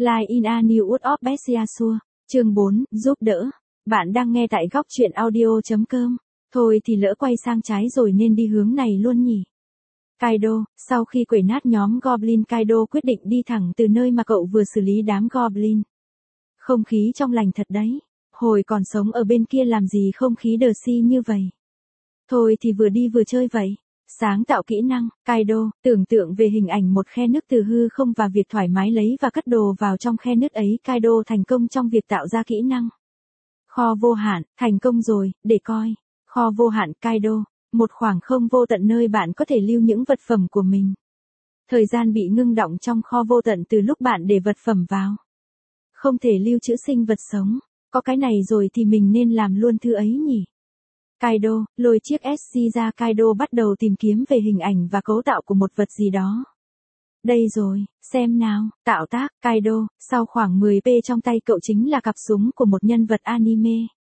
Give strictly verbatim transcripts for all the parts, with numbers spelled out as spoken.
Line in a New World of Bestiasure, chương bốn, giúp đỡ. Bạn đang nghe tại góc truyện audio.com. Thôi thì lỡ quay sang trái rồi nên đi hướng này luôn nhỉ. Kaido, sau khi quẩy nát nhóm Goblin, Kaido quyết định đi thẳng từ nơi mà cậu vừa xử lý đám Goblin. Không khí trong lành thật đấy. Hồi còn sống ở bên kia làm gì không khí đờ si như vậy. Thôi thì vừa đi vừa chơi vậy. Sáng tạo kỹ năng, Kaido, tưởng tượng về hình ảnh một khe nước từ hư không và việc thoải mái lấy và cất đồ vào trong khe nước ấy. Kaido thành công trong việc tạo ra kỹ năng. Kho vô hạn, thành công rồi, để coi. Kho vô hạn, Kaido, một khoảng không vô tận nơi bạn có thể lưu những vật phẩm của mình. Thời gian bị ngưng đọng trong kho vô tận từ lúc bạn để vật phẩm vào. Không thể lưu trữ sinh vật sống, có cái này rồi thì mình nên làm luôn thứ ấy nhỉ. Kaido, lôi chiếc ét xê ra. Kaido bắt đầu tìm kiếm về hình ảnh và cấu tạo của một vật gì đó. Đây rồi, xem nào, tạo tác, Kaido, sau khoảng mười phút trong tay cậu chính là cặp súng của một nhân vật anime.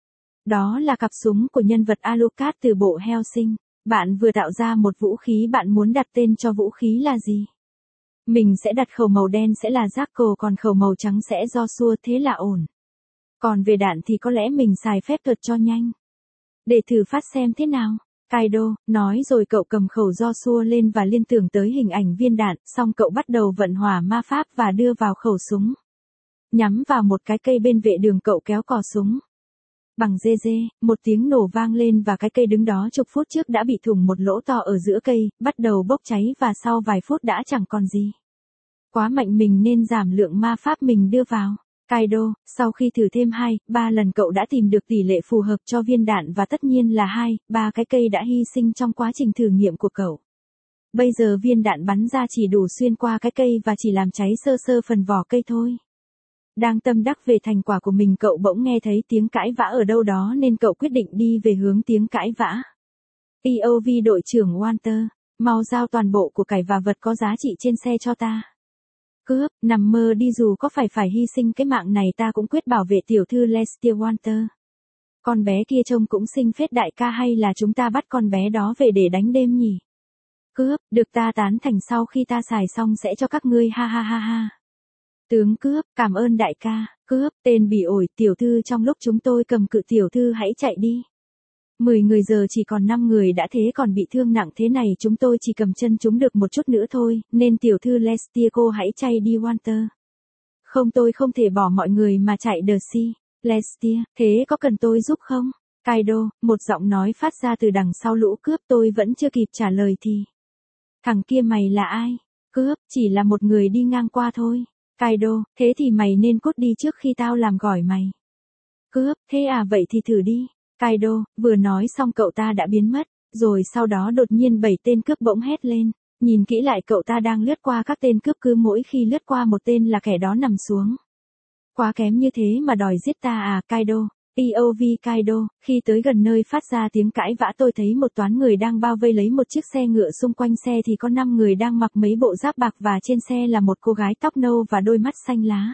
Đó là cặp súng của nhân vật Alucard từ bộ Hellsing. Bạn vừa tạo ra một vũ khí, bạn muốn đặt tên cho vũ khí là gì? Mình sẽ đặt khẩu màu đen sẽ là Jackal, còn khẩu màu trắng sẽ Joshua, thế là ổn. Còn về đạn thì có lẽ mình xài phép thuật cho nhanh. Để thử phát xem thế nào. Kaido, nói rồi cậu cầm khẩu Joshua lên và liên tưởng tới hình ảnh viên đạn, xong cậu bắt đầu vận hỏa ma pháp và đưa vào khẩu súng. Nhắm vào một cái cây bên vệ đường, cậu kéo cò súng. Bằng dê dê, một tiếng nổ vang lên và cái cây đứng đó chục phút trước đã bị thủng một lỗ to ở giữa cây, bắt đầu bốc cháy và sau vài phút đã chẳng còn gì. Quá mạnh, mình nên giảm lượng ma pháp mình đưa vào. Kaido, sau khi thử thêm hai, ba lần cậu đã tìm được tỷ lệ phù hợp cho viên đạn và tất nhiên là hai, ba cái cây đã hy sinh trong quá trình thử nghiệm của cậu. Bây giờ viên đạn bắn ra chỉ đủ xuyên qua cái cây và chỉ làm cháy sơ sơ phần vỏ cây thôi. Đang tâm đắc về thành quả của mình, cậu bỗng nghe thấy tiếng cãi vã ở đâu đó nên cậu quyết định đi về hướng tiếng cãi vã. pê ô vê đội trưởng Walter, mau giao toàn bộ của cải và vật có giá trị trên xe cho ta. Cướp, nằm mơ đi, dù có phải phải hy sinh cái mạng này ta cũng quyết bảo vệ tiểu thư Lestia Walter. Con bé kia trông cũng xinh phết đại ca, hay là chúng ta bắt con bé đó về để đánh đêm nhỉ? Cướp, được, ta tán thành, sau khi ta xài xong sẽ cho các ngươi, ha ha ha ha. Tướng cướp, cảm ơn đại ca. Cướp, tên bị ổi, tiểu thư trong lúc chúng tôi cầm cự tiểu thư hãy chạy đi. Mười người giờ chỉ còn năm người đã thế còn bị thương nặng thế này, chúng tôi chỉ cầm chân chúng được một chút nữa thôi, nên tiểu thư Lestia cô hãy chạy đi Walter. Không, tôi không thể bỏ mọi người mà chạy đờ si. Lestia, thế có cần tôi giúp không? Kaido, một giọng nói phát ra từ đằng sau lũ cướp. Tôi vẫn chưa kịp trả lời thì. Thằng kia mày là ai? Cướp, chỉ là một người đi ngang qua thôi. Kaido, thế thì mày nên cút đi trước khi tao làm gỏi mày. Cướp, thế à, vậy thì thử đi. Kaido, vừa nói xong cậu ta đã biến mất, rồi sau đó đột nhiên bảy tên cướp bỗng hét lên. Nhìn kỹ lại, cậu ta đang lướt qua các tên cướp, cứ mỗi khi lướt qua một tên là kẻ đó nằm xuống. Quá kém như thế mà đòi giết ta à? Kaido, pê ô vê Kaido, khi tới gần nơi phát ra tiếng cãi vã tôi thấy một toán người đang bao vây lấy một chiếc xe ngựa, xung quanh xe thì có năm người đang mặc mấy bộ giáp bạc và trên xe là một cô gái tóc nâu và đôi mắt xanh lá.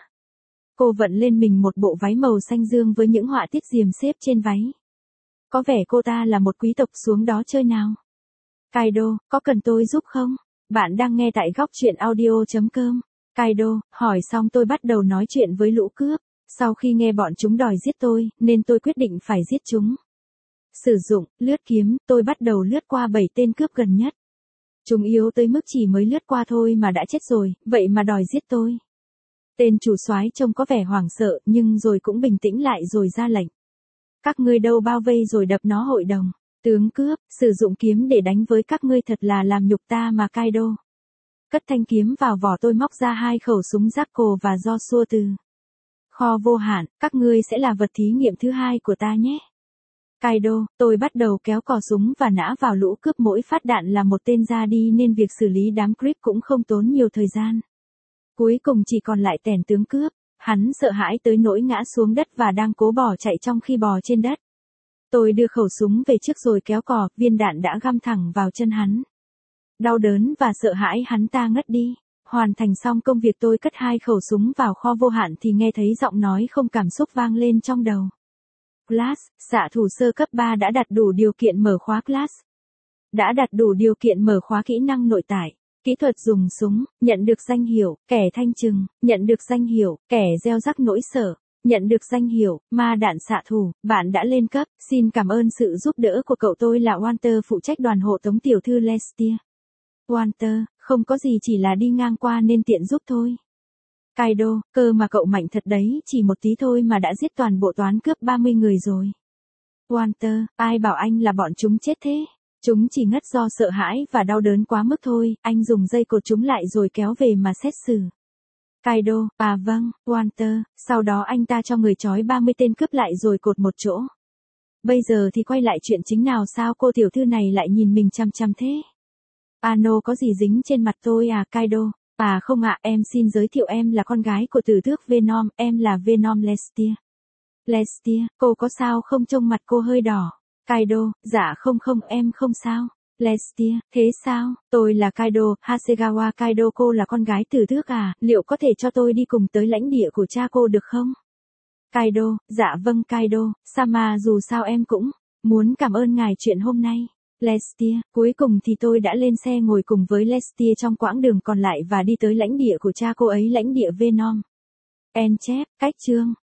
Cô vận lên mình một bộ váy màu xanh dương với những họa tiết diềm xếp trên váy. Có vẻ cô ta là một quý tộc, xuống đó chơi nào. Kaido, có cần tôi giúp không? Bạn đang nghe tại góc truyện audio.com. Kaido, hỏi xong tôi bắt đầu nói chuyện với lũ cướp. Sau khi nghe bọn chúng đòi giết tôi, nên tôi quyết định phải giết chúng. Sử dụng, lướt kiếm, tôi bắt đầu lướt qua bảy tên cướp gần nhất. Chúng yếu tới mức chỉ mới lướt qua thôi mà đã chết rồi, vậy mà đòi giết tôi. Tên chủ soái trông có vẻ hoảng sợ, nhưng rồi cũng bình tĩnh lại rồi ra lệnh. Các ngươi đâu, bao vây rồi đập nó hội đồng. Tướng cướp, sử dụng kiếm để đánh với các ngươi thật là làm nhục ta mà. Kaido. Cất thanh kiếm vào vỏ, tôi móc ra hai khẩu súng Jackal và Joshua từ kho vô hạn, các ngươi sẽ là vật thí nghiệm thứ hai của ta nhé. Kaido, tôi bắt đầu kéo cò súng và nã vào lũ cướp, mỗi phát đạn là một tên ra đi nên việc xử lý đám creep cũng không tốn nhiều thời gian. Cuối cùng chỉ còn lại tèn tướng cướp, hắn sợ hãi tới nỗi ngã xuống đất và đang cố bỏ chạy trong khi bò trên đất. Tôi đưa khẩu súng về trước rồi kéo cò, viên đạn đã găm thẳng vào chân hắn. Đau đớn và sợ hãi hắn ta ngất đi. Hoàn thành xong công việc, tôi cất hai khẩu súng vào kho vô hạn thì nghe thấy giọng nói không cảm xúc vang lên trong đầu. Class, xạ thủ sơ cấp ba đã đặt đủ điều kiện mở khóa class. Đã đặt đủ điều kiện mở khóa kỹ năng nội tại. Kỹ thuật dùng súng, nhận được danh hiệu, kẻ thanh trừng, nhận được danh hiệu, kẻ gieo rắc nỗi sợ, nhận được danh hiệu, ma đạn xạ thủ, bạn đã lên cấp, xin cảm ơn sự giúp đỡ của cậu tôi là Walter phụ trách đoàn hộ tống tiểu thư Lestia. Walter, không có gì chỉ là đi ngang qua nên tiện giúp thôi. Kaido, cơ mà cậu mạnh thật đấy, chỉ một tí thôi mà đã giết toàn bộ toán cướp ba mươi người rồi. Walter, ai bảo anh là bọn chúng chết thế? Chúng chỉ ngất do sợ hãi và đau đớn quá mức thôi, anh dùng dây cột chúng lại rồi kéo về mà xét xử. Kaido, à vâng, Walter, sau đó anh ta cho người trói ba mươi tên cướp lại rồi cột một chỗ. Bây giờ thì quay lại chuyện chính nào, sao cô tiểu thư này lại nhìn mình chăm chăm thế? Ano có gì dính trên mặt tôi à Kaido? À không ạ, em xin giới thiệu em là con gái của tử tước Venom, em là Venom Lestia. Lestia, cô có sao không, trông mặt cô hơi đỏ. Kaido, dạ không không em không sao. Lestia, thế sao, tôi là Kaido, Hasegawa Kaido, cô là con gái tử tước à, liệu có thể cho tôi đi cùng tới lãnh địa của cha cô được không? Kaido, dạ vâng Kaido, Sama dù sao em cũng muốn cảm ơn ngài chuyện hôm nay. Lestia, cuối cùng thì tôi đã lên xe ngồi cùng với Lestia trong quãng đường còn lại và đi tới lãnh địa của cha cô ấy, lãnh địa Venom. En chép, cách chương.